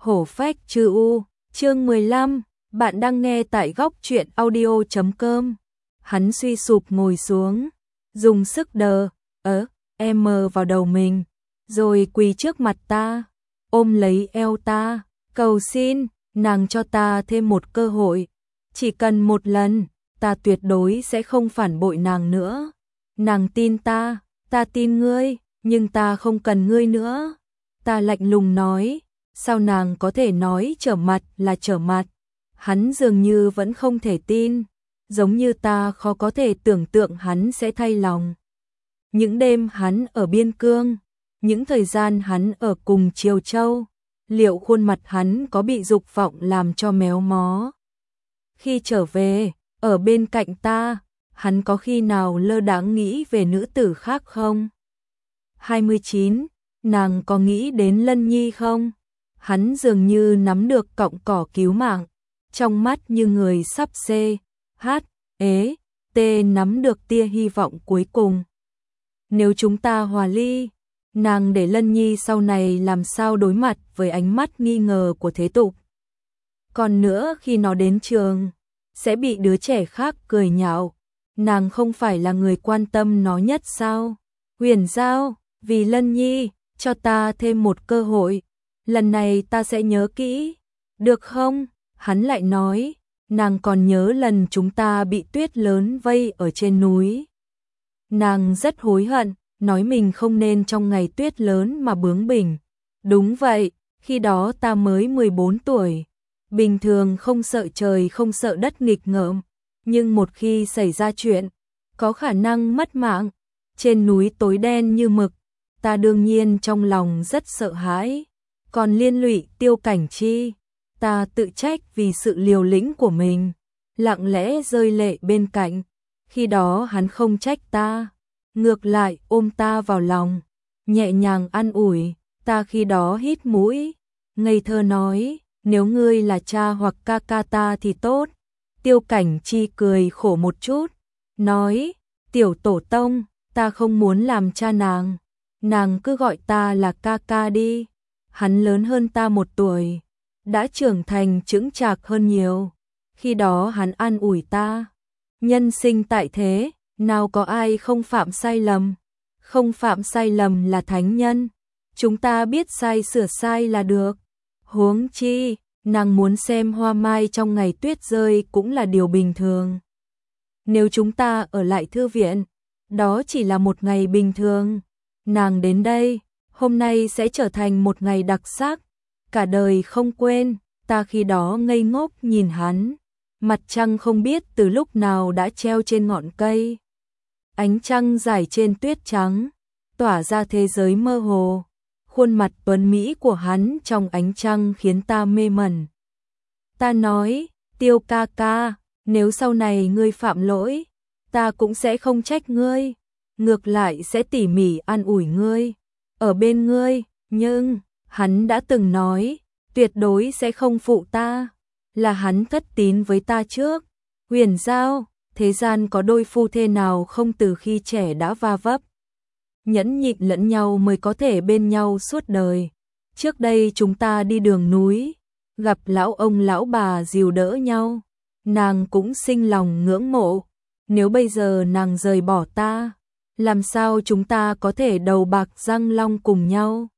Hổ phách chư u, chương 15, bạn đang nghe tại góc truyện audio.com. Hắn suy sụp ngồi xuống, dùng sức đờ, em vào đầu mình, rồi quỳ trước mặt ta, ôm lấy eo ta, cầu xin, nàng cho ta thêm một cơ hội. Chỉ cần một lần, ta tuyệt đối sẽ không phản bội nàng nữa. Nàng tin ta tin ngươi, nhưng ta không cần ngươi nữa. Ta lạnh lùng nói, sao nàng có thể nói trở mặt là trở mặt? Hắn dường như vẫn không thể tin, giống như ta khó có thể tưởng tượng hắn sẽ thay lòng. Những đêm hắn ở Biên Cương, những thời gian hắn ở cùng Triều Châu, liệu khuôn mặt hắn có bị dục vọng làm cho méo mó? Khi trở về, ở bên cạnh ta, hắn có khi nào lơ đãng nghĩ về nữ tử khác không? 29. Nàng có nghĩ đến Lân Nhi không? Hắn dường như nắm được cọng cỏ cứu mạng, trong mắt như người sắp nắm được tia hy vọng cuối cùng. Nếu chúng ta hòa ly, nàng để Lân Nhi sau này làm sao đối mặt với ánh mắt nghi ngờ của thế tục? Còn nữa khi nó đến trường, sẽ bị đứa trẻ khác cười nhạo, nàng không phải là người quan tâm nó nhất sao? Huyền Giao, vì Lân Nhi, cho ta thêm một cơ hội, lần này ta sẽ nhớ kỹ, được không? Hắn lại nói, nàng còn nhớ lần chúng ta bị tuyết lớn vây ở trên núi. Nàng rất hối hận, nói mình không nên trong ngày tuyết lớn mà bướng bỉnh. Đúng vậy, khi đó ta mới 14 tuổi, bình thường không sợ trời không sợ đất nghịch ngợm, nhưng một khi xảy ra chuyện, có khả năng mất mạng, trên núi tối đen như mực, ta đương nhiên trong lòng rất sợ hãi. Còn liên lụy Tiêu Cảnh Chi, ta tự trách vì sự liều lĩnh của mình, lặng lẽ rơi lệ bên cạnh. Khi đó hắn không trách ta, ngược lại ôm ta vào lòng, nhẹ nhàng an ủi. Ta khi đó hít mũi, ngây thơ nói, nếu ngươi là cha hoặc ca ca ta thì tốt. Tiêu Cảnh Chi cười khổ một chút, nói, tiểu tổ tông, ta không muốn làm cha nàng cứ gọi ta là ca ca đi. Hắn lớn hơn ta 1 tuổi, đã trưởng thành chững chạc hơn nhiều. Khi đó hắn an ủi ta, nhân sinh tại thế, nào có ai không phạm sai lầm, không phạm sai lầm là thánh nhân, chúng ta biết sai sửa sai là được. Huống chi, nàng muốn xem hoa mai trong ngày tuyết rơi cũng là điều bình thường. Nếu chúng ta ở lại thư viện, đó chỉ là một ngày bình thường. Nàng đến đây, hôm nay sẽ trở thành một ngày đặc sắc, cả đời không quên. Ta khi đó ngây ngốc nhìn hắn, mặt trăng không biết từ lúc nào đã treo trên ngọn cây. Ánh trăng rải trên tuyết trắng, tỏa ra thế giới mơ hồ. Khuôn mặt tuấn mỹ của hắn trong ánh trăng khiến ta mê mẩn. Ta nói, Tiêu ca ca, nếu sau này ngươi phạm lỗi, ta cũng sẽ không trách ngươi, ngược lại sẽ tỉ mỉ an ủi ngươi, ở bên ngươi. Nhưng, hắn đã từng nói, tuyệt đối sẽ không phụ ta, là hắn thất tín với ta trước. Huyền Giao, thế gian có đôi phu thê nào không từ khi trẻ đã va vấp, nhẫn nhịn lẫn nhau mới có thể bên nhau suốt đời. Trước đây chúng ta đi đường núi, gặp lão ông lão bà dìu đỡ nhau, nàng cũng sinh lòng ngưỡng mộ. Nếu bây giờ nàng rời bỏ ta, làm sao chúng ta có thể đầu bạc răng long cùng nhau?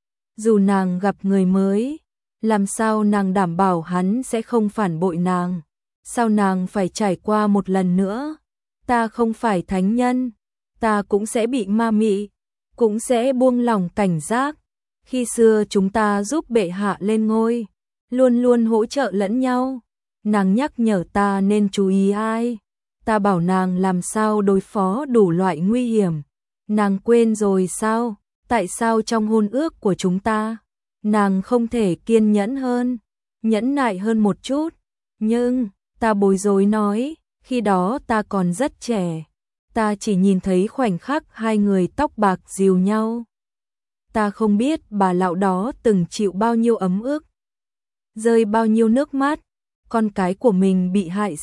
Dù nàng gặp người mới, làm sao nàng đảm bảo hắn sẽ không phản bội nàng? Sao nàng phải trải qua một lần nữa? Ta không phải thánh nhân, ta cũng sẽ bị ma mị, cũng sẽ buông lỏng cảnh giác. Khi xưa chúng ta giúp bệ hạ lên ngôi, luôn luôn hỗ trợ lẫn nhau. Nàng nhắc nhở ta nên chú ý ai, ta bảo nàng làm sao đối phó đủ loại nguy hiểm. Nàng quên rồi sao? Tại sao trong hôn ước của chúng ta, nàng không thể kiên nhẫn hơn, nhẫn nại hơn một chút? Nhưng, ta bối rối nói, khi đó ta còn rất trẻ, ta chỉ nhìn thấy khoảnh khắc hai người tóc bạc dìu nhau. Ta không biết bà lão đó từng chịu bao nhiêu ấm ức, rơi bao nhiêu nước mắt, con cái của mình bị hại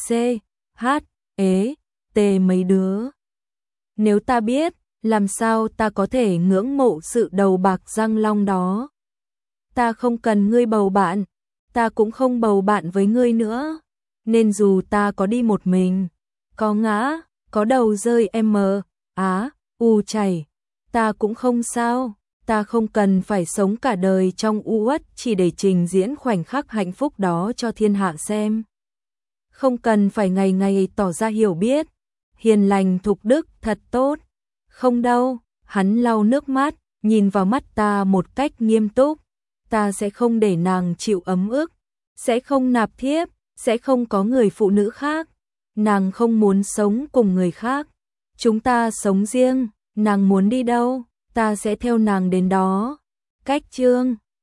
mấy đứa. Nếu ta biết, làm sao ta có thể ngưỡng mộ sự đầu bạc răng long đó? ta không cần ngươi bầu bạn, ta cũng không bầu bạn với ngươi nữa, nên dù ta có đi một mình, có ngã, có đầu rơi chảy, ta cũng không sao, ta không cần phải sống cả đời trong u uất chỉ để trình diễn khoảnh khắc hạnh phúc đó cho thiên hạ xem. Không cần phải ngày ngày tỏ ra hiểu biết, hiền lành thục đức thật tốt. Không đâu, hắn lau nước mắt, nhìn vào mắt ta một cách nghiêm túc. Ta sẽ không để nàng chịu ấm ức, sẽ không nạp thiếp, sẽ không có người phụ nữ khác. Nàng không muốn sống cùng người khác. Chúng ta sống riêng, nàng muốn đi đâu, ta sẽ theo nàng đến đó. Cách chương